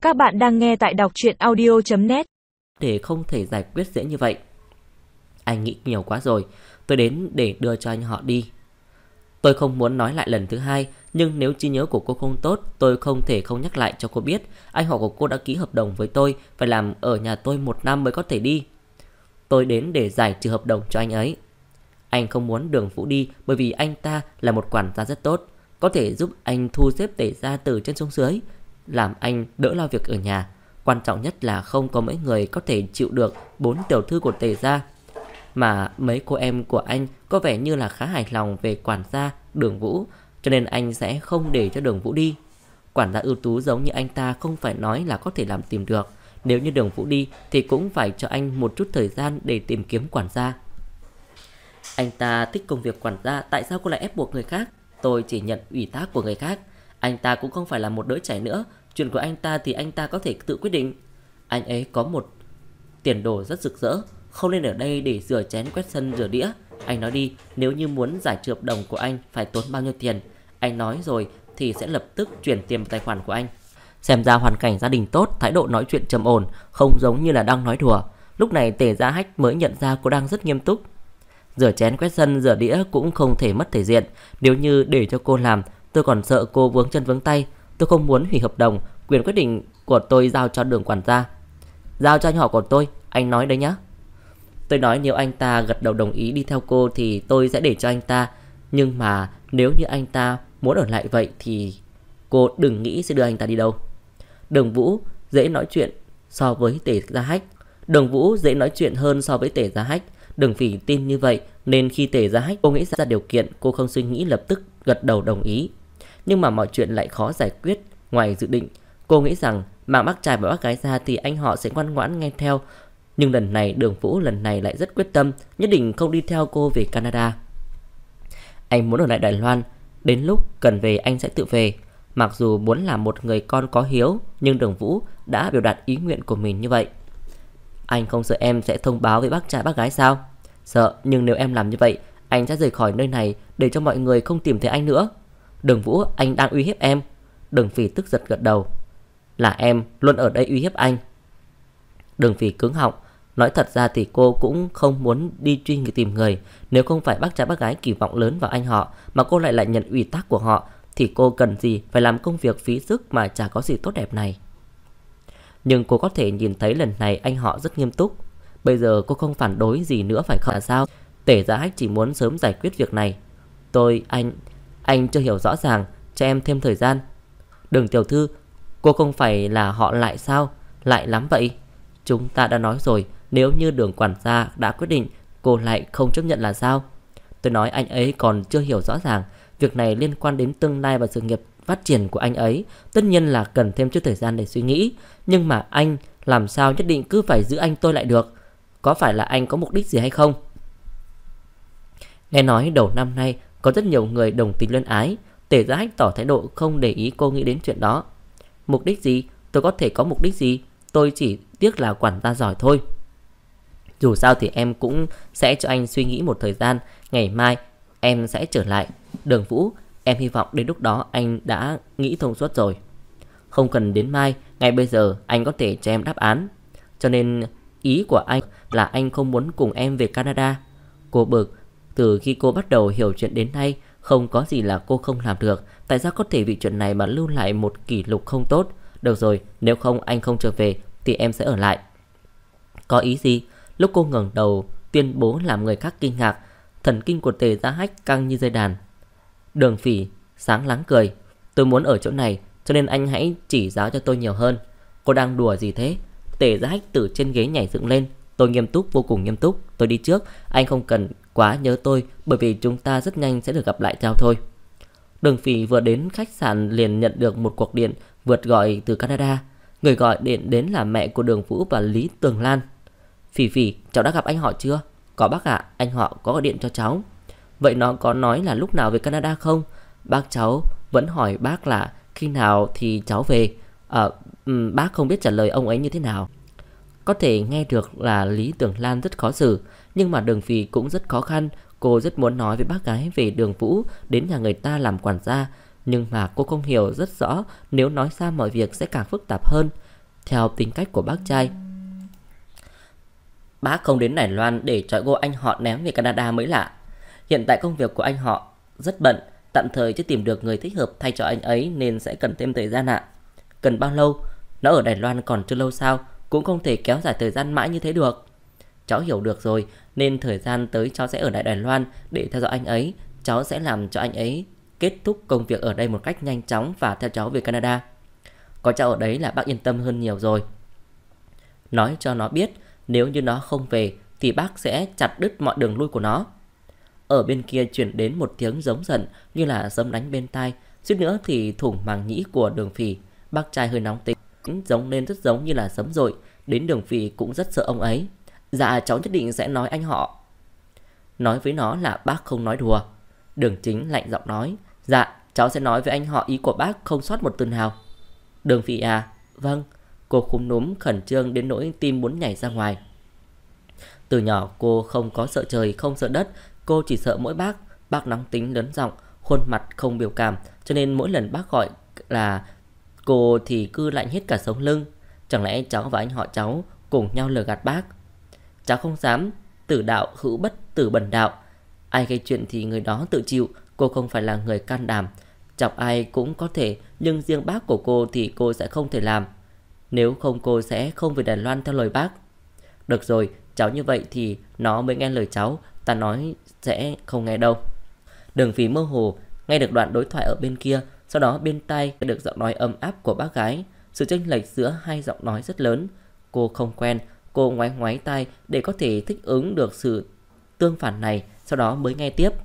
Các bạn đang nghe tại đọc truyện audio.net. Để không thể giải quyết dễ như vậy. Anh nghĩ nhiều quá rồi. Tôi đến để đưa cho anh họ đi. Tôi không muốn nói lại lần thứ hai, nhưng nếu trí nhớ của cô không tốt, tôi không thể không nhắc lại cho cô biết anh họ của cô đã ký hợp đồng với tôi, phải làm ở nhà tôi 1 năm mới có thể đi. Tôi đến để giải trừ hợp đồng cho anh ấy. Anh không muốn Đường Vũ đi bởi vì anh ta là một quản gia rất tốt, có thể giúp anh thu xếp Tể gia từ trên xuống dưới, làm anh đỡ lo việc ở nhà. Quan trọng nhất là không có mấy người có thể chịu được 4 tiểu thư của Tể gia. Mà mấy cô em của anh có vẻ như là khá hài lòng về quản gia Đường Vũ, cho nên anh sẽ không để cho Đường Vũ đi. Quản gia ưu tú giống như anh ta không phải nói là có thể làm tìm được. Nếu như Đường Vũ đi thì cũng phải cho anh một chút thời gian để tìm kiếm quản gia. Anh ta thích công việc quản gia, tại sao cô lại ép buộc người khác? Tôi chỉ nhận ủy thác của người khác. Anh ta cũng không phải là một đứa trẻ nữa. Chuyện của anh ta thì anh ta có thể tự quyết định. Anh ấy có một tiền đồ rất rực rỡ, không nên ở đây để rửa chén quét sân rửa đĩa. Anh nói đi, nếu như muốn giải trừ hợp đồng của anh phải tốn bao nhiêu tiền? Anh nói rồi thì sẽ lập tức chuyển tiền vào tài khoản của anh. Xem ra hoàn cảnh gia đình tốt, thái độ nói chuyện trầm ổn, không giống như là đang nói đùa. Lúc này Tề Gia Hách mới nhận ra cô đang rất nghiêm túc. Rửa chén quét sân rửa đĩa cũng không thể mất thể diện. Nếu như để cho cô làm, tôi còn sợ cô vướng chân vướng tay. Tôi không muốn hủy hợp đồng. Quyền quyết định của tôi giao cho Đường quản gia. Giao cho anh họ của tôi, anh nói đấy nhá. Tôi nói nếu anh ta gật đầu đồng ý đi theo cô thì tôi sẽ để cho anh ta. Nhưng mà nếu như anh ta muốn ở lại vậy thì cô đừng nghĩ sẽ đưa anh ta đi đâu. Đường Vũ dễ nói chuyện so với Tề Gia Hách. Đường Vũ dễ nói chuyện hơn so với Tề Gia Hách. Đường Phỉ tin như vậy nên khi Tề Gia Hách cô nghĩ ra điều kiện, cô không suy nghĩ lập tức gật đầu đồng ý. Nhưng mà mọi chuyện lại khó giải quyết ngoài dự định. Cô nghĩ rằng mang bác trai và bác gái ra thì anh họ sẽ ngoan ngoãn nghe theo. Nhưng lần này Đường Vũ lần này lại rất quyết tâm, nhất định không đi theo cô về Canada. Anh muốn ở lại Đài Loan, đến lúc cần về anh sẽ tự về. Mặc dù muốn làm một người con có hiếu, nhưng Đường Vũ đã biểu đạt ý nguyện của mình như vậy. Anh không sợ em sẽ thông báo với bác trai bác gái sao? Sợ, nhưng nếu em làm như vậy, anh sẽ rời khỏi nơi này để cho mọi người không tìm thấy anh nữa. Đường Vũ, anh đang uy hiếp em. Đường Phỉ tức giật gật đầu. Là em luôn ở đây uy hiếp anh. Đường Phỉ cứng họng. Nói thật ra thì cô cũng không muốn đi truy tìm người. Nếu không phải bác trai bác gái kỳ vọng lớn vào anh họ mà cô lại nhận ủy thác của họ thì cô cần gì phải làm công việc phí sức mà chả có gì tốt đẹp này. Nhưng cô có thể nhìn thấy lần này anh họ rất nghiêm túc. Bây giờ cô không phản đối gì nữa phải không? Là sao? Tề Gia Hách chỉ muốn sớm giải quyết việc này. Anh chưa hiểu rõ ràng, cho em thêm thời gian. Đường tiểu thư, cô không phải là họ lại sao? Lại lắm vậy. Chúng ta đã nói rồi, nếu như Đường quản gia đã quyết định, cô lại không chấp nhận là sao? Tôi nói anh ấy còn chưa hiểu rõ ràng. Việc này liên quan đến tương lai và sự nghiệp phát triển của anh ấy. Tất nhiên là cần thêm chút thời gian để suy nghĩ. Nhưng mà anh làm sao nhất định cứ phải giữ anh tôi lại được? Có phải là anh có mục đích gì hay không? Nghe nói đầu năm nay có rất nhiều người đồng tình luyến ái. Tề Gia Hách tỏ thái độ không để ý cô nghĩ đến chuyện đó. Mục đích gì? Tôi có thể có mục đích gì? Tôi chỉ tiếc là quản gia giỏi thôi. Dù sao thì em cũng sẽ cho anh suy nghĩ một thời gian. Ngày mai em sẽ trở lại. Đường Vũ, em hy vọng đến lúc đó anh đã nghĩ thông suốt rồi. Không cần đến mai, ngay bây giờ anh có thể cho em đáp án. Cho nên ý của anh là anh không muốn cùng em về Canada. Cô bực. Từ khi cô bắt đầu hiểu chuyện đến nay, không có gì là cô không làm được. Tại sao có thể vì chuyện này mà lưu lại một kỷ lục không tốt? Được rồi, nếu không anh không trở về thì em sẽ ở lại. Có ý gì? Lúc cô ngẩng đầu tuyên bố làm người khác kinh ngạc. Thần kinh của Tề Gia Hách căng như dây đàn. Đường Phỉ sáng láng cười. Tôi muốn ở chỗ này, cho nên anh hãy chỉ giáo cho tôi nhiều hơn. Cô đang đùa gì thế? Tề Gia Hách từ trên ghế nhảy dựng lên. Tôi nghiêm túc, vô cùng nghiêm túc. Tôi đi trước, anh không cần quá nhớ tôi, bởi vì chúng ta rất nhanh sẽ được gặp lại nhau thôi. Đường Phỉ vừa đến khách sạn liền nhận được một cuộc điện vượt gọi từ Canada. Người gọi điện đến là mẹ của Đường Vũ và Lý Tường Lan. Phỉ Phỉ, cháu đã gặp anh họ chưa? Có bác ạ, anh họ có gọi điện cho cháu. Vậy nó có nói là lúc nào về Canada không? Bác cháu vẫn hỏi bác là khi nào thì cháu về. Bác không biết trả lời ông ấy như thế nào. Có thể nghe được là Lý Tường Lan rất khó xử, nhưng mà Đường Phỉ cũng rất khó khăn. Cô rất muốn nói với bác gái về Đường Vũ đến nhà người ta làm quản gia, nhưng mà cô không hiểu rất rõ nếu nói ra mọi việc sẽ càng phức tạp hơn. Theo tính cách của bác trai, bác không đến Đài Loan để trói gô anh họ ném về Canada mới lạ. Hiện tại công việc của anh họ rất bận, tạm thời chưa tìm được người thích hợp thay cho anh ấy nên sẽ cần thêm thời gian ạ. Cần bao lâu? Nó ở Đài Loan còn chưa lâu sao? Cũng không thể kéo dài thời gian mãi như thế được. Cháu hiểu được rồi, nên thời gian tới cháu sẽ ở lại Đài Loan để theo dõi anh ấy. Cháu sẽ làm cho anh ấy kết thúc công việc ở đây một cách nhanh chóng và theo cháu về Canada. Có cháu ở đấy là bác yên tâm hơn nhiều rồi. Nói cho nó biết, nếu như nó không về thì bác sẽ chặt đứt mọi đường lui của nó. Ở bên kia chuyển đến một tiếng giống giận như là sấm đánh bên tai, suýt nữa thì thủng màng nhĩ của Đường Phỉ. Bác trai hơi nóng tính, giống nên rất giống như là sấm dội, đến Đường Phỉ cũng rất sợ ông ấy. Dạ cháu nhất định sẽ nói anh họ. Nói với nó là bác không nói đùa. Đường Chính lạnh giọng nói, dạ cháu sẽ nói với anh họ, ý của bác không sót một từ nào. Đường Phỉ à? Vâng. Cô khúm núm khẩn trương đến nỗi tim muốn nhảy ra ngoài. Từ nhỏ cô không có sợ trời không sợ đất, cô chỉ sợ mỗi bác. Bác nóng tính lớn giọng, khuôn mặt không biểu cảm, cho nên mỗi lần bác gọi là cô thì cứ lạnh hết cả sống lưng. Chẳng lẽ cháu và anh họ cháu cùng nhau lừa gạt bác? Cháu không dám. Tử đạo hữu bất tử bần đạo. Ai gây chuyện thì người đó tự chịu. Cô không phải là người can đảm. Chọc ai cũng có thể, nhưng riêng bác của cô thì cô sẽ không thể làm. Nếu không cô sẽ không về Đài Loan theo lời bác. Được rồi, cháu như vậy thì nó mới nghe lời cháu. Ta nói sẽ không nghe đâu. Đường Phỉ mơ hồ nghe được đoạn đối thoại ở bên kia. Sau đó bên tai nghe được giọng nói ấm áp của bác gái. Sự chênh lệch giữa hai giọng nói rất lớn. Cô không quen. Cô ngoáy ngoáy tai để có thể thích ứng được sự tương phản này. Sau đó mới nghe tiếp.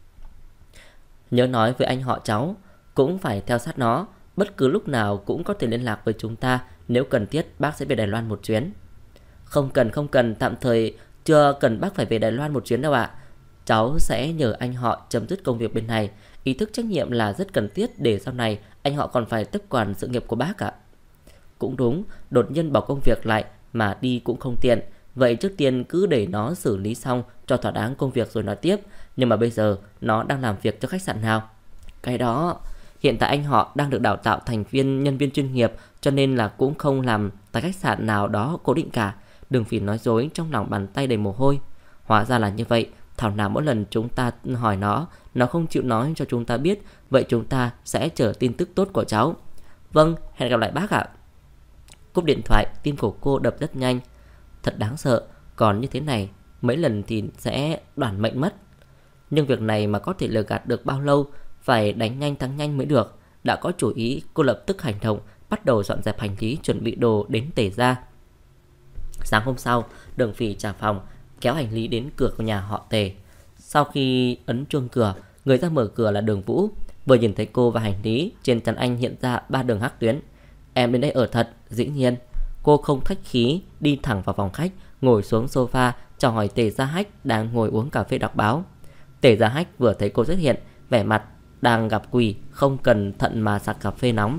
Nhớ nói với anh họ cháu, cũng phải theo sát nó. Bất cứ lúc nào cũng có thể liên lạc với chúng ta. Nếu cần thiết bác sẽ về Đài Loan một chuyến. Không cần, tạm thời chưa cần bác phải về Đài Loan một chuyến đâu ạ. Cháu sẽ nhờ anh họ chấm dứt công việc bên này. Ý thức trách nhiệm là rất cần thiết để sau này anh họ còn phải tiếp quản sự nghiệp của bác ạ. Cũng đúng, đột nhiên bỏ công việc lại mà đi cũng không tiện. Vậy trước tiên cứ để nó xử lý xong cho thỏa đáng công việc rồi nói tiếp. Nhưng mà bây giờ nó đang làm việc cho khách sạn nào? Cái đó, hiện tại anh họ đang được đào tạo thành nhân viên chuyên nghiệp, cho nên là cũng không làm tại khách sạn nào đó cố định cả. Đường Phỉ nói dối, trong lòng bàn tay đầy mồ hôi. Hóa ra là như vậy. Thảo nào mỗi lần chúng ta hỏi nó không chịu nói cho chúng ta biết. Vậy chúng ta sẽ chờ tin tức tốt của cháu. Vâng, hẹn gặp lại bác ạ. Cúp điện thoại, tim của cô đập rất nhanh. Thật đáng sợ. Còn như thế này mấy lần thì sẽ đoản mệnh mất. Nhưng việc này mà có thể lừa gạt được bao lâu? Phải đánh nhanh thắng nhanh mới được. Đã có chủ ý, cô lập tức hành động, bắt đầu dọn dẹp hành lý, chuẩn bị đồ đến Tề gia. Sáng hôm sau, Đường Phỉ trả phòng, kéo hành lý đến cửa của nhà họ Tề. Sau khi ấn chuông cửa, người ra mở cửa là Đường Vũ. Vừa nhìn thấy cô và hành lý, trên trán anh hiện ra 3 đường hắc tuyến. Em đến đây ở thật? Dĩ nhiên. Cô không khách khí, đi thẳng vào phòng khách, ngồi xuống sofa, chào hỏi Tề Gia Hách đang ngồi uống cà phê đọc báo. Tề Gia Hách vừa thấy cô xuất hiện, vẻ mặt đang gặp quỷ, không cẩn thận mà sặc cà phê nóng.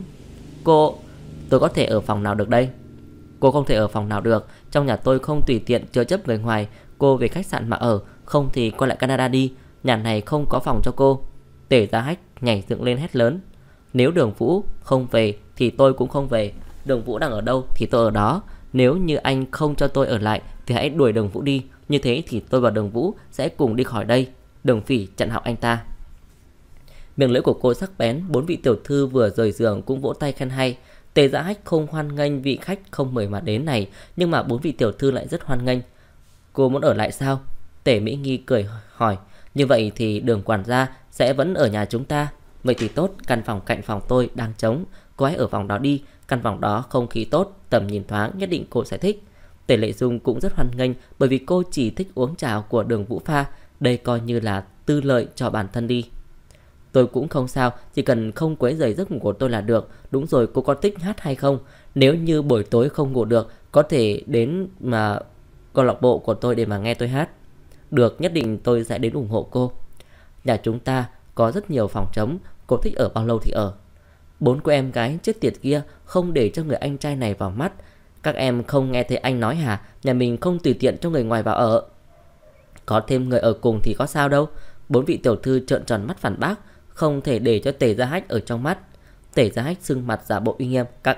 Tôi có thể ở phòng nào được đây? Cô không thể ở phòng nào được. Trong nhà tôi không tùy tiện chứa chấp người ngoài. Cô về khách sạn mà ở, không thì quay lại Canada đi. Nhà này không có phòng cho cô. Tề Gia Hách nhảy dựng lên hét lớn. Nếu Đường Vũ không về thì tôi cũng không về. Đường Vũ đang ở đâu thì tôi ở đó. Nếu như anh không cho tôi ở lại thì hãy đuổi Đường Vũ đi. Như thế thì tôi và Đường Vũ sẽ cùng đi khỏi đây. Đường Phỉ chặn họng anh ta. Miệng lưỡi của cô sắc bén. 4 vị tiểu thư vừa rời giường cũng vỗ tay khen hay. Tề Gia Hách không hoan nghênh vị khách không mời mà đến này, nhưng mà 4 vị tiểu thư lại rất hoan nghênh. Cô muốn ở lại sao? Tề Mỹ Nghi cười hỏi. Như vậy thì Đường quản gia sẽ vẫn ở nhà chúng ta. Vậy thì tốt, căn phòng cạnh phòng tôi đang trống, cô hãy ở phòng đó đi. Căn phòng đó không khí tốt, tầm nhìn thoáng, nhất định cô sẽ thích. Tề Lệ Dung cũng rất hoan nghênh, bởi vì cô chỉ thích uống trà của Đường Vũ pha. Đây coi như là tư lợi cho bản thân đi. Tôi cũng không sao, chỉ cần không quấy rầy giấc ngủ của tôi là được. Đúng rồi, cô có thích hát hay không? Nếu như buổi tối không ngủ được, có thể đến mà câu lạc bộ của tôi để mà nghe tôi hát. Được, nhất định tôi sẽ đến ủng hộ cô. Nhà chúng ta có rất nhiều phòng trống, cô thích ở bao lâu thì ở. 4 cô em gái chết tiệt kia không để cho người anh trai này vào mắt. Các em không nghe thấy anh nói hả? Nhà mình không tùy tiện cho người ngoài vào ở. Có thêm người ở cùng thì có sao đâu. 4 vị tiểu thư trợn tròn mắt phản bác, không thể để cho Tề Gia Hách ở trong mắt. Tề Gia Hách sưng mặt giả bộ uy nghiêm. Các em,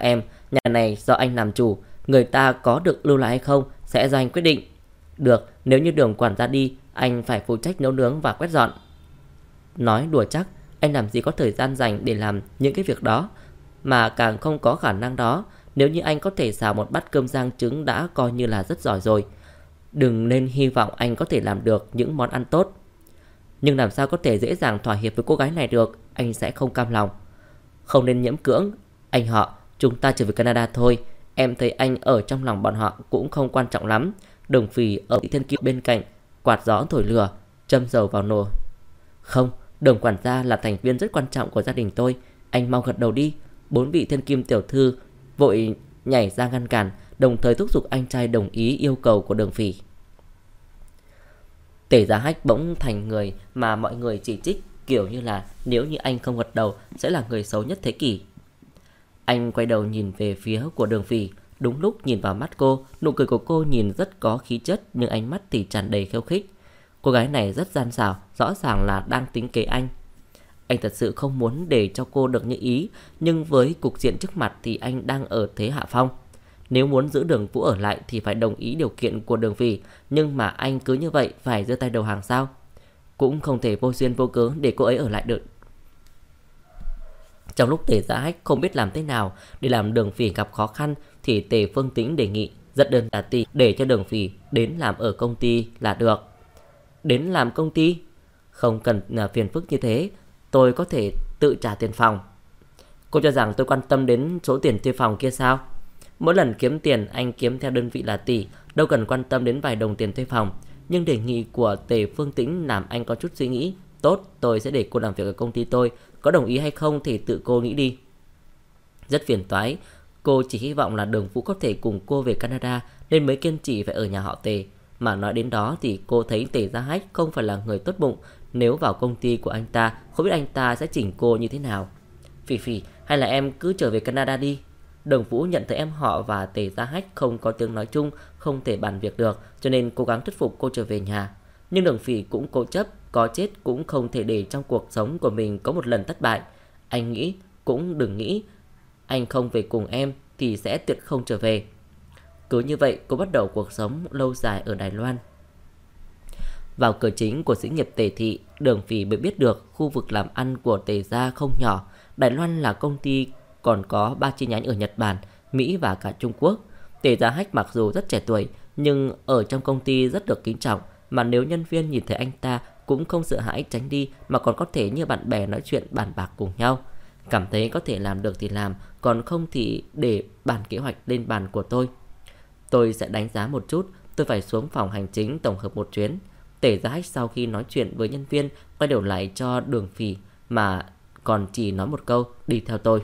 Nhà này do anh làm chủ, người ta có được lưu lại hay không sẽ do anh quyết định. Được, nếu như Đường quản gia đi, anh phải phụ trách nấu nướng và quét dọn. Nói đùa chắc, anh làm gì có thời gian dành để làm những cái việc đó, mà càng không có khả năng đó. Nếu như anh có thể xào một bát cơm rang trứng đã coi như là rất giỏi rồi. Đừng nên hy vọng anh có thể làm được những món ăn tốt. Nhưng làm sao có thể dễ dàng thỏa hiệp với cô gái này được, anh sẽ không cam lòng. Không nên nhiễm cưỡng. Anh họ, chúng ta trở về Canada thôi. Em thấy anh ở trong lòng bọn họ cũng không quan trọng lắm. Đường Phỉ ở Thiên Kiều bên cạnh, quạt gió thổi lửa, châm dầu vào nồi. Không, Đường quản gia là thành viên rất quan trọng của gia đình tôi. Anh mau gật đầu đi. 4 vị thiên kim tiểu thư vội nhảy ra ngăn cản, đồng thời thúc giục anh trai đồng ý yêu cầu của Đường Phỉ. Tề Giá Hách bỗng thành người mà mọi người chỉ trích, kiểu như là nếu như anh không gật đầu sẽ là người xấu nhất thế kỷ. Anh quay đầu nhìn về phía của Đường Phỉ, đúng lúc nhìn vào mắt cô. Nụ cười của cô nhìn rất có khí chất, nhưng ánh mắt thì tràn đầy khiêu khích. Cô gái này rất gian xảo, rõ ràng là đang tính kế anh. Anh thật sự không muốn để cho cô được như ý, nhưng với cục diện trước mặt thì anh đang ở thế hạ phong. Nếu muốn giữ Đường Vũ ở lại thì phải đồng ý điều kiện của Đường Phỉ, nhưng mà anh cứ như vậy phải giơ tay đầu hàng sao? Cũng không thể vô duyên vô cớ để cô ấy ở lại được. Trong lúc Tề Giá Hách không biết làm thế nào để làm Đường Phỉ gặp khó khăn, thì Tề Phương Tĩnh đề nghị rất đơn giản, để cho Đường Phỉ đến làm ở công ty là được. Đến làm công ty? Không cần phiền phức như thế, tôi có thể tự trả tiền phòng. Cô cho rằng tôi quan tâm đến số tiền thuê phòng kia sao? Mỗi lần kiếm tiền anh kiếm theo đơn vị là tỷ, đâu cần quan tâm đến vài đồng tiền thuê phòng. Nhưng đề nghị của Tề Phương Tĩnh làm anh có chút suy nghĩ. Tốt, tôi sẽ để cô làm việc ở công ty tôi, có đồng ý hay không thì tự cô nghĩ đi. Rất phiền toái, cô chỉ hy vọng là Đường Vũ có thể cùng cô về Canada nên mới kiên trì phải ở nhà họ Tề. Mà nói đến đó thì cô thấy Tề Giá Hách không phải là người tốt bụng. Nếu vào công ty của anh ta, không biết anh ta sẽ chỉnh cô như thế nào. Phỉ Phỉ, hay là em cứ trở về Canada đi. Đường Vũ nhận thấy em họ và Tề Giá Hách không có tiếng nói chung, không thể bàn việc được, cho nên cố gắng thuyết phục cô trở về nhà. Nhưng Đường Phỉ cũng cố chấp, có chết cũng không thể để trong cuộc sống của mình có một lần thất bại. Anh nghĩ, cũng đừng nghĩ, anh không về cùng em thì sẽ tuyệt không trở về. Cứ như vậy cô bắt đầu cuộc sống lâu dài ở Đài Loan. Vào cửa chính của xí nghiệp Tề thị, Đường Phỉ mới biết được khu vực làm ăn của Tề gia không nhỏ. Đài Loan là công ty còn có 3 chi nhánh ở Nhật Bản, Mỹ và cả Trung Quốc. Tề Giá Hách mặc dù rất trẻ tuổi nhưng ở trong công ty rất được kính trọng, mà nếu nhân viên nhìn thấy anh ta cũng không sợ hãi tránh đi, mà còn có thể như bạn bè nói chuyện bàn bạc cùng nhau. Cảm thấy có thể làm được thì làm, còn không thì để bàn kế hoạch lên bàn của tôi. Tôi sẽ đánh giá một chút, tôi phải xuống phòng hành chính tổng hợp một chuyến. Tề Giá Hách sau khi nói chuyện với nhân viên quay đầu lại cho Đường Phỉ mà còn chỉ nói một câu, đi theo tôi.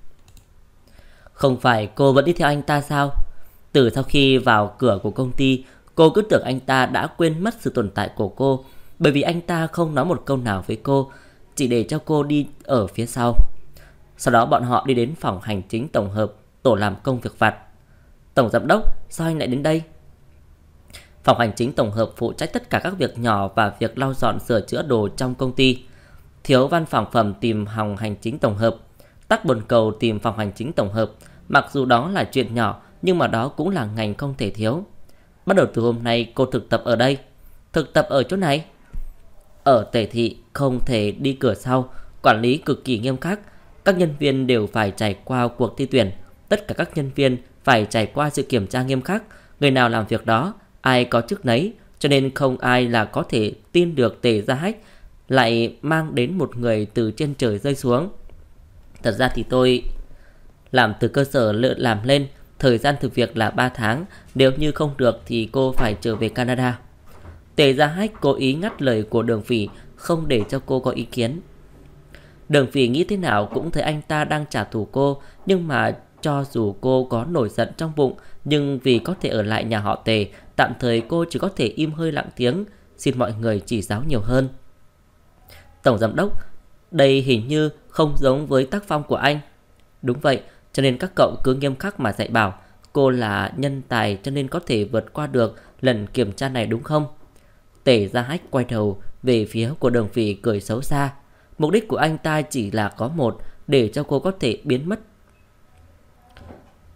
Không phải cô vẫn đi theo anh ta sao? Từ sau khi vào cửa của công ty, cô cứ tưởng anh ta đã quên mất sự tồn tại của cô, bởi vì anh ta không nói một câu nào với cô, chỉ để cho cô đi ở phía sau. Sau đó bọn họ đi đến phòng hành chính tổng hợp, tổ làm công việc vặt. Tổng giám đốc, sao anh lại đến đây? Phòng hành chính tổng hợp phụ trách tất cả các việc nhỏ và việc lau dọn sửa chữa đồ trong công ty. Thiếu văn phòng phẩm tìm phòng hành chính tổng hợp, tắc bồn cầu tìm phòng hành chính tổng hợp. Mặc dù đó là chuyện nhỏ, nhưng mà đó cũng là ngành không thể thiếu. Bắt đầu từ hôm nay cô thực tập ở đây. Thực tập ở chỗ này? Ở Tề thị không thể đi cửa sau, quản lý cực kỳ nghiêm khắc. Các nhân viên đều phải trải qua cuộc thi tuyển. Tất cả các nhân viên phải trải qua sự kiểm tra nghiêm khắc. Người nào làm việc đó, ai có chức nấy, cho nên không ai là có thể tin được Tề Giá Hách lại mang đến một người từ trên trời rơi xuống. Thật ra thì tôi làm từ cơ sở làm lên, thời gian thực việc là 3 tháng, nếu như không được thì cô phải trở về Canada. Tề Giá Hách cố ý ngắt lời của Đường Phỉ, không để cho cô có ý kiến. Đường Phỉ nghĩ thế nào cũng thấy anh ta đang trả thù cô, nhưng mà cho dù cô có nổi giận trong bụng, nhưng vì có thể ở lại nhà họ Tề, tạm thời cô chỉ có thể im hơi lặng tiếng, xin mọi người chỉ giáo nhiều hơn. Tổng giám đốc, đây hình như không giống với tác phong của anh. Đúng vậy, cho nên các cậu cứ nghiêm khắc mà dạy bảo. Cô là nhân tài cho nên có thể vượt qua được lần kiểm tra này đúng không? Tề Giá Hách quay đầu về phía của Đường Phỉ cười xấu xa. Mục đích của anh ta chỉ là có một, để cho cô có thể biến mất.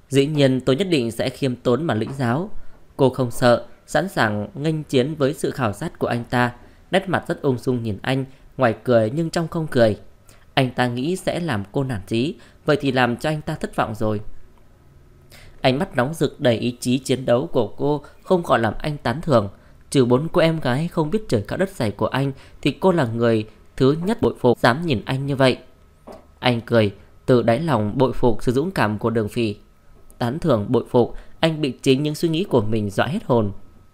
Dĩ nhiên tôi nhất định sẽ khiêm tốn mà lĩnh giáo. Cô không sợ, sẵn sàng nghênh chiến với sự khảo sát của anh ta. Nét mặt rất ung dung nhìn anh, ngoài cười nhưng trong không cười. Anh ta nghĩ sẽ làm cô nản chí, vậy thì làm cho anh ta thất vọng rồi. Ánh mắt nóng rực đầy ý chí chiến đấu của cô không còn làm anh tán thưởng. Trừ 4 cô em gái không biết trời cao đất dày của anh thì cô là người thứ nhất bội phục dám nhìn anh như vậy. Anh cười, từ đáy lòng bội phục sự dũng cảm của Đường Phỉ. Tán thưởng bội phục, anh bị chính những suy nghĩ của mình dọa hết hồn.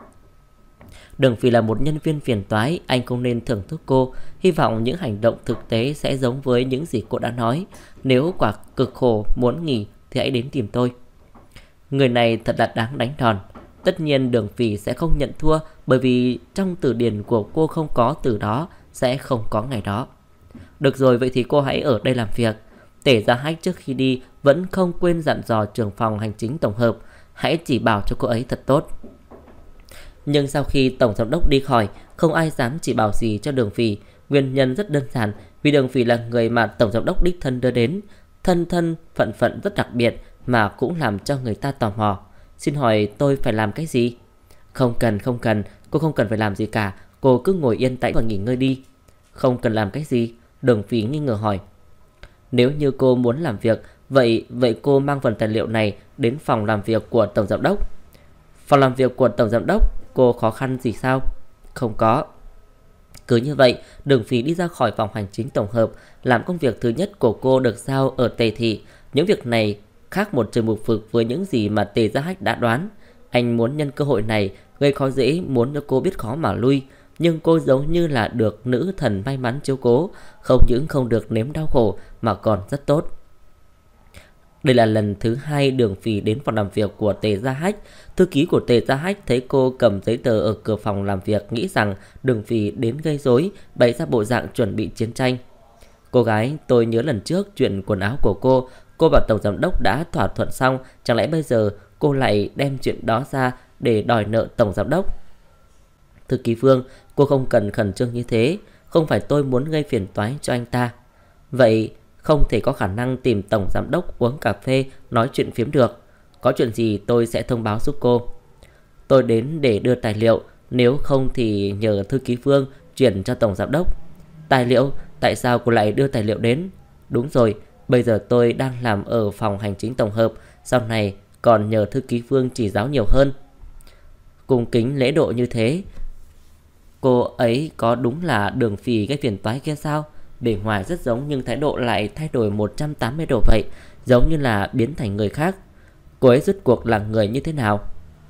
Đường Phỉ là một nhân viên phiền toái, anh không nên thưởng thức cô. Hy vọng những hành động thực tế sẽ giống với những gì cô đã nói. Nếu quả cực khổ muốn nghỉ thì hãy đến tìm tôi. Người này thật là đáng đánh đòn. Tất nhiên Đường Phỉ sẽ không nhận thua, bởi vì trong từ điển của cô không có từ đó, sẽ không có ngày đó. Được rồi, vậy thì cô hãy ở đây làm việc. Tề Gia Hách trước khi đi vẫn không quên dặn dò trưởng phòng hành chính tổng hợp, hãy chỉ bảo cho cô ấy thật tốt. Nhưng sau khi tổng giám đốc đi khỏi, không ai dám chỉ bảo gì cho Đường Phỉ. Nguyên nhân rất đơn giản, vì Đường Phỉ là người mà tổng giám đốc đích thân đưa đến. Thân phận rất đặc biệt mà cũng làm cho người ta tò mò. Xin hỏi tôi phải làm cái gì? Không cần, cô không cần phải làm gì cả. Cô cứ ngồi yên tĩnh và nghỉ ngơi đi. Không cần làm cái gì? Đường Phỉ nghi ngờ hỏi. Nếu như cô muốn làm việc, vậy cô mang phần tài liệu này đến phòng làm việc của tổng giám đốc. Phòng làm việc của tổng giám đốc, cô khó khăn gì sao? Không có. Cứ như vậy, Đường Phỉ đi ra khỏi phòng hành chính tổng hợp, làm công việc thứ nhất của cô được giao ở Tề Thị. Những việc này khác một trời một vực với những gì mà Tề Gia Hách đã đoán. Anh muốn nhân cơ hội này gây khó dễ, muốn cho cô biết khó mà lui. Nhưng cô giống như là được nữ thần may mắn chiếu cố, không những không được nếm đau khổ mà còn rất tốt. Đây là lần thứ 2 Đường Phỉ đến phòng làm việc của Tề Gia Hách. Thư ký của Tề Gia Hách thấy cô cầm giấy tờ ở cửa phòng làm việc, nghĩ rằng Đường Phỉ đến gây rối, bày ra bộ dạng chuẩn bị chiến tranh. Cô gái, tôi nhớ lần trước chuyện quần áo của cô và tổng giám đốc đã thỏa thuận xong, chẳng lẽ bây giờ cô lại đem chuyện đó ra để đòi nợ tổng giám đốc? Thư ký Vương, cô không cần khẩn trương như thế, không phải tôi muốn gây phiền toái cho anh ta. Vậy không thể có khả năng tìm tổng giám đốc uống cà phê nói chuyện phiếm được. Có chuyện gì tôi sẽ thông báo giúp cô. Tôi đến để đưa tài liệu, nếu không thì nhờ thư ký Vương chuyển cho tổng giám đốc. Tài liệu? Tại sao cô lại đưa tài liệu đến? Đúng rồi, bây giờ tôi đang làm ở phòng hành chính tổng hợp, sau này còn nhờ thư ký Vương chỉ giáo nhiều hơn. Cung kính lễ độ như thế, cô ấy có đúng là Đường Phỉ gây phiền toái kia sao? Bề ngoài rất giống nhưng thái độ lại thay đổi 180 độ vậy, giống như là biến thành người khác. Cô ấy rốt cuộc là người như thế nào?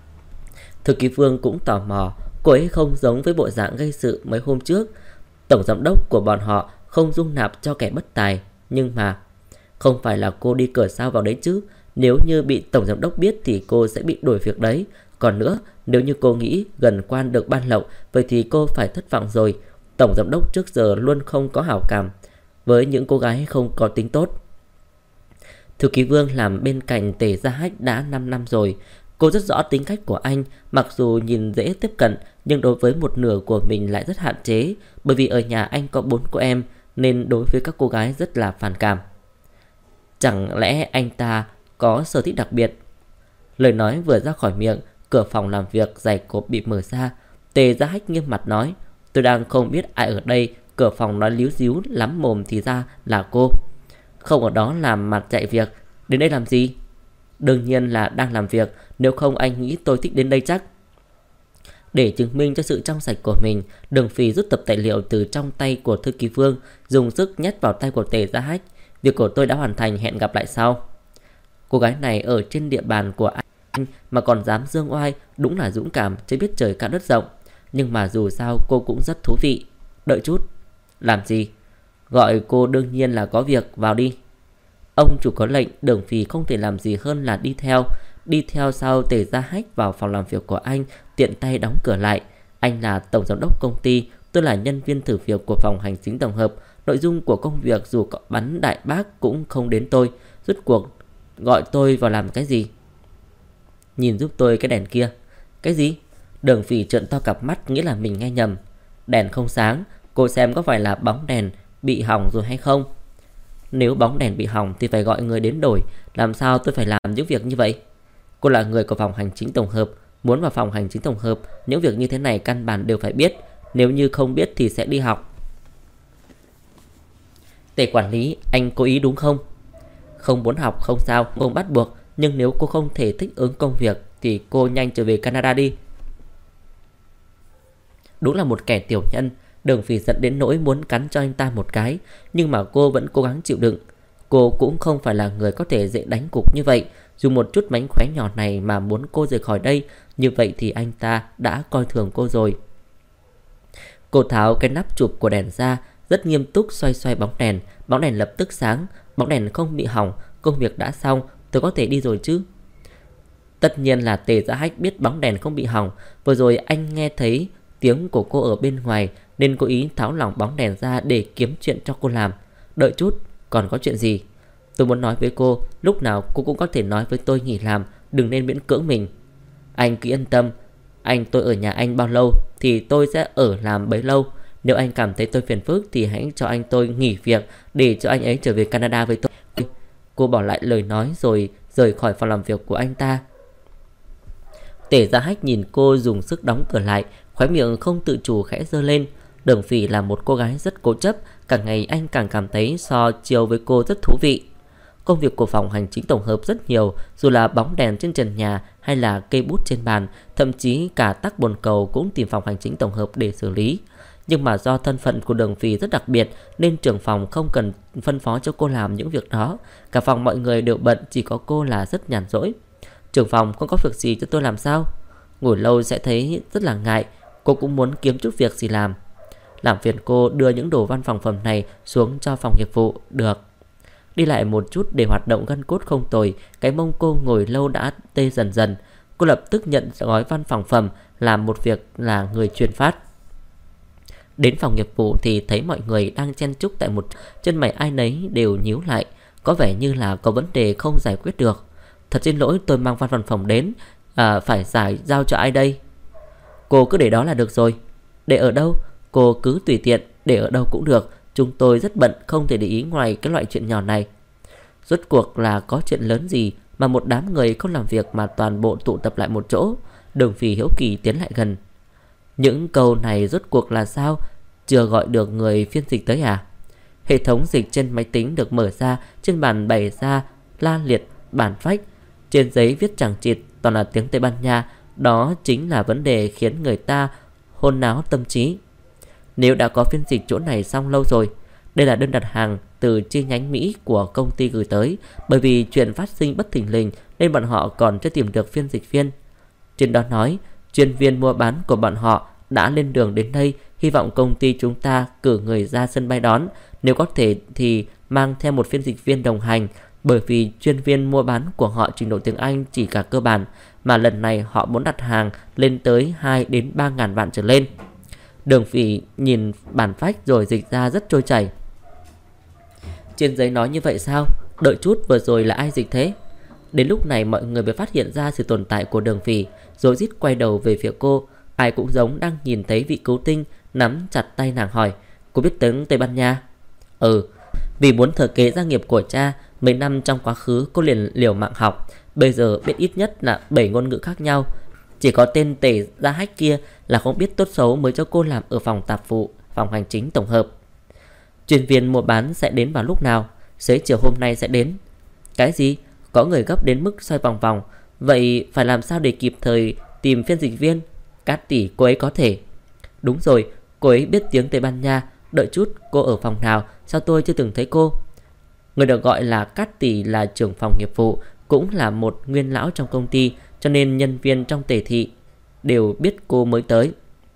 Thư ký Vương cũng tò mò. Cô ấy không giống với bộ dạng gây sự mấy hôm trước. Tổng giám đốc của bọn họ không dung nạp cho kẻ bất tài. Nhưng mà không phải là cô đi cửa sau vào đấy chứ. Nếu như bị tổng giám đốc biết thì cô sẽ bị đuổi việc đấy. Còn nữa, nếu như cô nghĩ gần quan được ban lộc, vậy thì cô phải thất vọng rồi. Tổng giám đốc trước giờ luôn không có hảo cảm với những cô gái không có tính tốt. Thư ký Vương làm bên cạnh Tề Gia Hách đã 5 năm rồi. Cô rất rõ tính cách của anh, mặc dù nhìn dễ tiếp cận nhưng đối với một nửa của mình lại rất hạn chế, bởi vì ở nhà anh có 4 cô em nên đối với các cô gái rất là phản cảm. Chẳng lẽ anh ta có sở thích đặc biệt? Lời nói vừa ra khỏi miệng, cửa phòng làm việc dày cộp bị mở ra. Tề Gia Hách nghiêm mặt nói, tôi đang không biết ai ở đây. Cửa phòng nói líu díu lắm mồm thì ra là cô. Không ở đó làm mặt chạy việc, đến đây làm gì? Đương nhiên là đang làm việc, nếu không anh nghĩ tôi thích đến đây chắc. Để chứng minh cho sự trong sạch của mình, Đường Phỉ rút tập tài liệu từ trong tay của thư ký Vương, dùng sức nhét vào tay của Tề Gia Hách. Việc của tôi đã hoàn thành, hẹn gặp lại sau. Cô gái này ở trên địa bàn của anh mà còn dám dương oai, đúng là dũng cảm chứ biết trời cao đất rộng. Nhưng mà dù sao cô cũng rất thú vị. Đợi chút. Làm gì? Gọi cô đương nhiên là có việc, vào đi. Ông chủ có lệnh, Đường Phỉ không thể làm gì hơn là đi theo. Đi theo sau Tề Gia Hách vào phòng làm việc của anh, tiện tay đóng cửa lại. Anh là tổng giám đốc công ty, tôi là nhân viên thử việc của phòng hành chính tổng hợp. Nội dung của công việc dù có bắn đại bác cũng không đến tôi. Rốt cuộc gọi tôi vào làm cái gì? Nhìn giúp tôi cái đèn kia. Cái gì? Đường Phỉ trợn to cặp mắt, nghĩ là mình nghe nhầm. Đèn không sáng, cô xem có phải là bóng đèn bị hỏng rồi hay không? Nếu bóng đèn bị hỏng thì phải gọi người đến đổi. Làm sao tôi phải làm những việc như vậy? Cô là người của phòng hành chính tổng hợp. Muốn vào phòng hành chính tổng hợp, những việc như thế này căn bản đều phải biết. Nếu như không biết thì sẽ đi học. Tề quản lý, anh cố ý đúng không? Không muốn học không sao, không bắt buộc. Nhưng nếu cô không thể thích ứng công việc thì cô nhanh trở về Canada đi. Đúng là một kẻ tiểu nhân. Đường Phỉ giận đến nỗi muốn cắn cho anh ta một cái, nhưng mà cô vẫn cố gắng chịu đựng. Cô cũng không phải là người có thể dễ đánh cục như vậy. Dù một chút mánh khóe nhỏ này mà muốn cô rời khỏi đây, như vậy thì anh ta đã coi thường cô rồi. Cô tháo cái nắp chụp của đèn ra, rất nghiêm túc xoay xoay bóng đèn. Bóng đèn lập tức sáng. Bóng đèn không bị hỏng. Công việc đã xong, tôi có thể đi rồi chứ? Tất nhiên là Tề Giá Hách biết bóng đèn không bị hỏng. Vừa rồi anh nghe thấy tiếng của cô ở bên ngoài nên cố ý tháo lỏng bóng đèn ra để kiếm chuyện cho cô làm. Đợi chút, còn có chuyện gì? Tôi muốn nói với cô, lúc nào cô cũng có thể nói với tôi nghỉ làm, đừng nên miễn cưỡng mình. Anh cứ yên tâm, tôi ở nhà anh bao lâu thì tôi sẽ ở làm bấy lâu. Nếu anh cảm thấy tôi phiền phức thì hãy cho anh tôi nghỉ việc để cho anh ấy trở về Canada với tôi. Cô bỏ lại lời nói rồi rời khỏi phòng làm việc của anh ta. Tề Giá Hách nhìn cô dùng sức đóng cửa lại, khóe miệng không tự chủ khẽ giơ lên. Đường Phỉ là một cô gái rất cố chấp, càng ngày anh càng cảm thấy so chiều với cô rất thú vị. Công việc của phòng hành chính tổng hợp rất nhiều, dù là bóng đèn trên trần nhà hay là cây bút trên bàn, thậm chí cả tắc bồn cầu cũng tìm phòng hành chính tổng hợp để xử lý. Nhưng mà do thân phận của Đường Phỉ rất đặc biệt nên trưởng phòng không cần phân phó cho cô làm những việc đó. Cả phòng mọi người đều bận, chỉ có cô là rất nhàn rỗi. Trưởng phòng không có việc gì cho tôi làm sao? Ngồi lâu sẽ thấy rất là ngại. Cô cũng muốn kiếm chút việc gì làm. Làm phiền cô đưa những đồ văn phòng phẩm này xuống cho phòng nghiệp vụ. Được. Đi lại một chút để hoạt động gân cốt không tồi. Cái mông cô ngồi lâu đã tê dần dần. Cô lập tức nhận gói văn phòng phẩm, làm một việc là người truyền phát. Đến phòng nghiệp vụ thì thấy mọi người đang chen chúc tại một chân mày ai nấy đều nhíu lại. Có vẻ như là có vấn đề không giải quyết được. Thật xin lỗi, tôi mang văn phòng phẩm đến, phải giao cho ai đây? Cô cứ để đó là được rồi. Để ở đâu? Cô cứ tùy tiện, để ở đâu cũng được. Chúng tôi rất bận, không thể để ý ngoài cái loại chuyện nhỏ này. Rốt cuộc là có chuyện lớn gì mà một đám người không làm việc mà toàn bộ tụ tập lại một chỗ? Đường Phỉ hiếu kỳ tiến lại gần. Những câu này rốt cuộc là sao? Chưa gọi được người phiên dịch tới à? Hệ thống dịch trên máy tính được mở ra, trên bàn bày ra la liệt bản phách. Trên giấy viết chẳng chịt toàn là tiếng Tây Ban Nha. Đó chính là vấn đề khiến người ta hôn náo tâm trí. Nếu đã có phiên dịch chỗ này xong lâu rồi. Đây là đơn đặt hàng từ chi nhánh Mỹ của công ty gửi tới. Bởi vì chuyện phát sinh bất thình lình nên bọn họ còn chưa tìm được phiên dịch viên. Trên đó nói chuyên viên mua bán của bọn họ đã lên đường đến đây. Hy vọng công ty chúng ta cử người ra sân bay đón. Nếu có thể thì mang theo một phiên dịch viên đồng hành. Bởi vì chuyên viên mua bán của họ trình độ tiếng Anh chỉ cả cơ bản, mà lần này họ muốn đặt hàng lên tới 2 đến 3 ngàn vạn trở lên. Đường Phỉ nhìn bản phách rồi dịch ra rất trôi chảy. Trên giấy nói như vậy sao? Đợi chút, vừa rồi là ai dịch thế? Đến lúc này mọi người mới phát hiện ra sự tồn tại của Đường Phỉ, rồi rít quay đầu về phía cô. Ai cũng giống đang nhìn thấy vị cứu tinh, nắm chặt tay nàng hỏi: Cô biết tiếng Tây Ban Nha? Ừ. Vì muốn thừa kế gia nghiệp của cha, mấy năm trong quá khứ cô liền liều mạng học. Bây giờ biết ít nhất là 7 ngôn ngữ khác nhau. Chỉ có tên Tề Giá Hách kia là không biết tốt xấu mới cho cô làm ở phòng tạp vụ, phòng hành chính tổng hợp. Chuyên viên mua bán sẽ đến vào lúc nào? Xế chiều hôm nay sẽ đến. Cái gì? Có người gấp đến mức xoay vòng vòng. Vậy phải làm sao để kịp thời tìm phiên dịch viên? Cát tỷ, cô ấy có thể. Đúng rồi, cô ấy biết tiếng Tây Ban Nha. Đợi chút, cô ở phòng nào? Sao tôi chưa từng thấy cô? Người được gọi là Cát tỷ là trưởng phòng nghiệp vụ, cũng là một nguyên lão trong công ty, cho nên nhân viên trong Tề thị đều biết cô mới tới.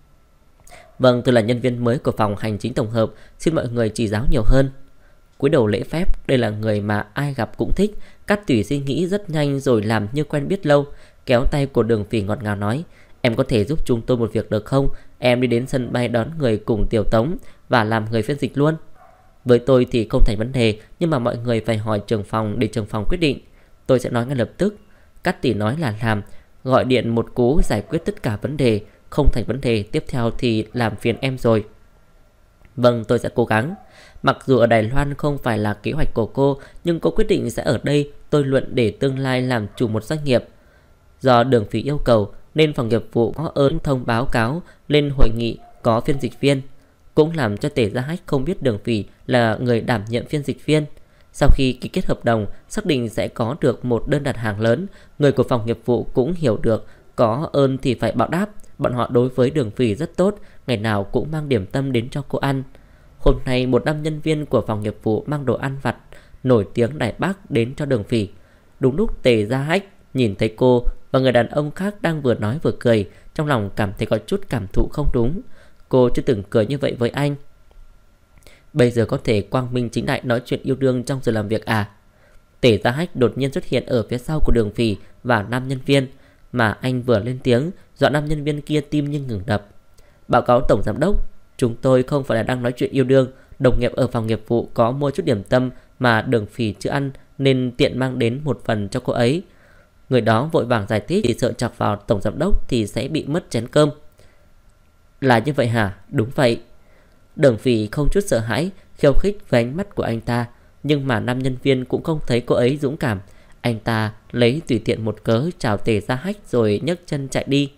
Vâng, tôi là nhân viên mới của phòng hành chính tổng hợp, xin mọi người chỉ giáo nhiều hơn. Cúi đầu lễ phép, đây là người mà ai gặp cũng thích. Cát tỷ suy nghĩ rất nhanh rồi làm như quen biết lâu, kéo tay của Đường Phỉ ngọt ngào nói: Em có thể giúp chúng tôi một việc được không? Em đi đến sân bay đón người cùng Tiểu Tống và làm người phiên dịch luôn. Với tôi thì không thành vấn đề, nhưng mà mọi người phải hỏi trưởng phòng để trưởng phòng quyết định. Tôi sẽ nói ngay lập tức. Cát tỷ nói là làm, gọi điện một cú giải quyết tất cả vấn đề. Không thành vấn đề, tiếp theo thì làm phiền em rồi. Vâng, tôi sẽ cố gắng. Mặc dù ở Đài Loan không phải là kế hoạch của cô, nhưng cô quyết định sẽ ở đây tôi luận để tương lai làm chủ một doanh nghiệp. Do Đường Phỉ yêu cầu nên phòng nghiệp vụ có ơn thông báo cáo lên hội nghị có phiên dịch viên, cũng làm cho Tề Gia Hách không biết Đường Phỉ là người đảm nhận phiên dịch viên. Sau khi ký kết hợp đồng, xác định sẽ có được một đơn đặt hàng lớn, người của phòng nghiệp vụ cũng hiểu được có ơn thì phải báo đáp. Bọn họ đối với Đường Phỉ rất tốt, ngày nào cũng mang điểm tâm đến cho cô ăn. Hôm nay một nam nhân viên của phòng nghiệp vụ mang đồ ăn vặt nổi tiếng Đài Bắc đến cho Đường Phỉ. Đúng lúc Tề Gia Hách nhìn thấy cô và người đàn ông khác đang vừa nói vừa cười, trong lòng cảm thấy có chút cảm thụ không đúng. Cô chưa từng cười như vậy với anh. Bây giờ có thể quang minh chính đại nói chuyện yêu đương trong giờ làm việc à? Tề Gia Hách đột nhiên xuất hiện ở phía sau của Đường Phỉ và nam nhân viên, mà anh vừa lên tiếng dọa nam nhân viên kia tim như ngừng đập. Báo cáo tổng giám đốc, chúng tôi không phải là đang nói chuyện yêu đương. Đồng nghiệp ở phòng nghiệp vụ có mua chút điểm tâm mà Đường Phỉ chưa ăn nên tiện mang đến một phần cho cô ấy. Người đó vội vàng giải thích, thì sợ chọc vào tổng giám đốc thì sẽ bị mất chén cơm. Là như vậy hả? Đúng vậy. Đường Phỉ không chút sợ hãi khiêu khích với ánh mắt của anh ta, nhưng mà nam nhân viên cũng không thấy cô ấy dũng cảm. Anh ta lấy tùy tiện một cớ chào Tề Gia Hách rồi nhấc chân chạy đi.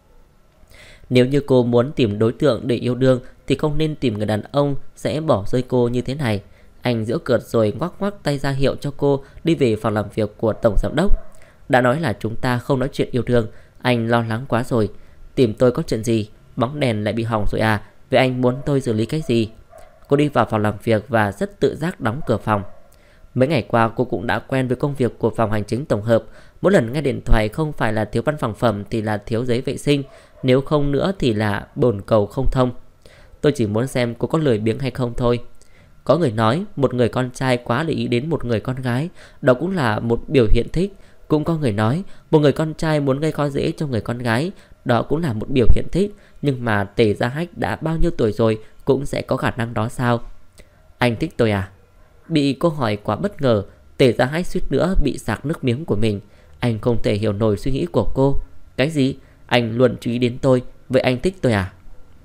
Nếu như cô muốn tìm đối tượng để yêu đương thì không nên tìm người đàn ông sẽ bỏ rơi cô như thế này. Anh giễu cợt rồi ngoắc ngoắc tay ra hiệu cho cô đi về phòng làm việc của tổng giám đốc. Đã nói là chúng ta không nói chuyện yêu đương, anh lo lắng quá rồi. Tìm tôi có chuyện gì? Bóng đèn lại bị hỏng rồi à? Vậy anh muốn tôi xử lý cái gì? Cô đi vào phòng làm việc và rất tự giác đóng cửa phòng. Mấy ngày qua cô cũng đã quen với công việc của phòng hành chính tổng hợp. Mỗi lần nghe điện thoại không phải là thiếu văn phòng phẩm thì là thiếu giấy vệ sinh, nếu không nữa thì là bồn cầu không thông. Tôi chỉ muốn xem cô có lười biếng hay không thôi. Có người nói một người con trai quá để ý đến một người con gái, đó cũng là một biểu hiện thích. Cũng có người nói một người con trai muốn gây khó dễ cho người con gái, đó cũng là một biểu hiện thích. Nhưng mà Tề Gia Hách đã bao nhiêu tuổi rồi cũng sẽ có khả năng đó sao? Anh thích tôi à? Bị cô hỏi quá bất ngờ, Tề Gia Hách suýt nữa bị sặc nước miếng của mình. Anh không thể hiểu nổi suy nghĩ của cô. Cái gì? Anh luôn chú ý đến tôi, vậy anh thích tôi à?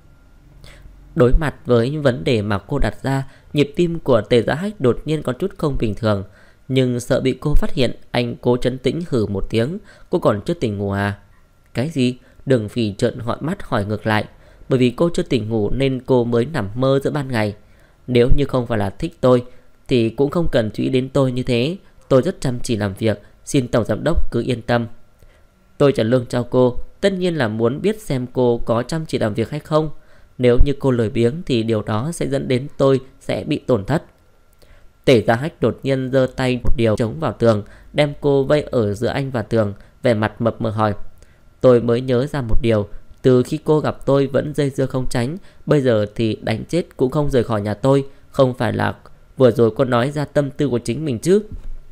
Đối mặt với vấn đề mà cô đặt ra, nhịp tim của Tề Gia Hách đột nhiên có chút không bình thường. Nhưng sợ bị cô phát hiện, anh cố trấn tĩnh hử một tiếng. Cô còn chưa tỉnh ngủ à? Cái gì? Đường Phỉ trợn hỏi mắt hỏi ngược lại. Bởi vì cô chưa tỉnh ngủ nên cô mới nằm mơ giữa ban ngày. Nếu như không phải là thích tôi thì cũng không cần chú ý đến tôi như thế. Tôi rất chăm chỉ làm việc, xin tổng giám đốc cứ yên tâm. Tôi trả lương cho cô, tất nhiên là muốn biết xem cô có chăm chỉ làm việc hay không. Nếu như cô lười biếng thì điều đó sẽ dẫn đến tôi sẽ bị tổn thất. Tề Gia Hách đột nhiên giơ tay một điều chống vào tường, đem cô vây ở giữa anh và tường, vẻ mặt mập mờ hỏi. Tôi mới nhớ ra một điều, từ khi cô gặp tôi vẫn dây dưa không tránh, bây giờ thì đánh chết cũng không rời khỏi nhà tôi. Không phải là vừa rồi cô nói ra tâm tư của chính mình chứ?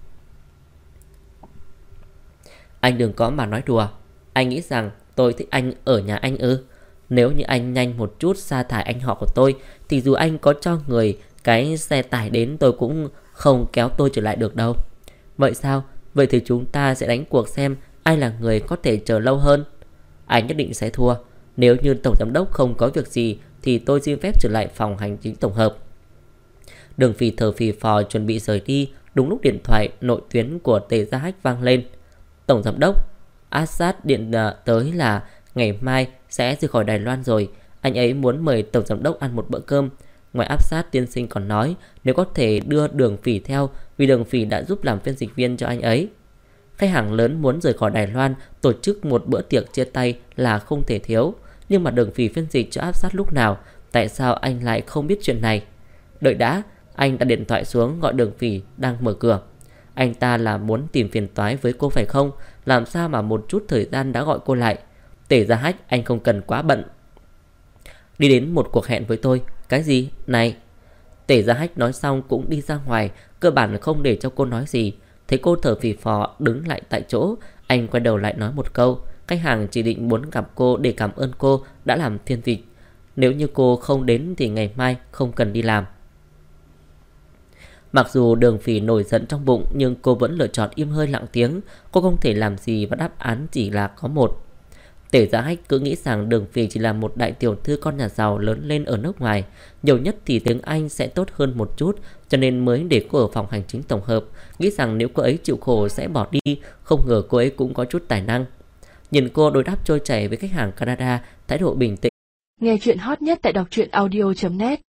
Anh đừng có mà nói đùa. Anh nghĩ rằng tôi thích anh ở nhà anh ư? Nếu như anh nhanh một chút sa thải anh họ của tôi thì dù anh có cho người cái xe tải đến tôi cũng không kéo tôi trở lại được đâu. Vậy sao? Vậy thì chúng ta sẽ đánh cuộc xem ai là người có thể chờ lâu hơn. Anh nhất định sẽ thua. Nếu như tổng giám đốc không có việc gì thì tôi xin phép trở lại phòng hành chính tổng hợp. Đường Phỉ thở phì phò chuẩn bị rời đi. Đúng lúc điện thoại nội tuyến của Tề Gia Hách vang lên. Tổng giám đốc, Assad điện tới là ngày mai sẽ rời khỏi Đài Loan rồi. Anh ấy muốn mời tổng giám đốc ăn một bữa cơm. Ngoài Assad, tiên sinh còn nói nếu có thể đưa Đường Phỉ theo, vì Đường Phỉ đã giúp làm phiên dịch viên cho anh ấy. Khách hàng lớn muốn rời khỏi Đài Loan, tổ chức một bữa tiệc chia tay là không thể thiếu. Nhưng mà Đường Phỉ phiên dịch cho Assad lúc nào? Tại sao anh lại không biết chuyện này? Đợi đã, anh đặt điện thoại xuống gọi Đường Phỉ đang mở cửa. Anh ta là muốn tìm phiền toái với cô phải không? Làm sao mà một chút thời gian đã gọi cô lại? Tề Gia Hách, anh không cần quá bận. Đi đến một cuộc hẹn với tôi. Cái gì? Này! Tề Gia Hách nói xong cũng đi ra ngoài, cơ bản không để cho cô nói gì. Thấy cô thở phì phò đứng lại tại chỗ, anh quay đầu lại nói một câu. Khách hàng chỉ định muốn gặp cô để cảm ơn cô đã làm phiên dịch. Nếu như cô không đến thì ngày mai không cần đi làm. Mặc dù Đường Phỉ nổi giận trong bụng nhưng cô vẫn lựa chọn im hơi lặng tiếng. Cô không thể làm gì và đáp án chỉ là có một. Tể Giá Hách cứ nghĩ rằng Đường Phỉ chỉ là một đại tiểu thư con nhà giàu lớn lên ở nước ngoài, nhiều nhất thì tiếng Anh sẽ tốt hơn một chút, cho nên mới để cô ở phòng hành chính tổng hợp, nghĩ rằng nếu cô ấy chịu khổ sẽ bỏ đi, không ngờ cô ấy cũng có chút tài năng. Nhìn cô đối đáp trôi chảy với khách hàng Canada, thái độ bình tĩnh. Nghe chuyện hot nhất tại đọc truyện audio.net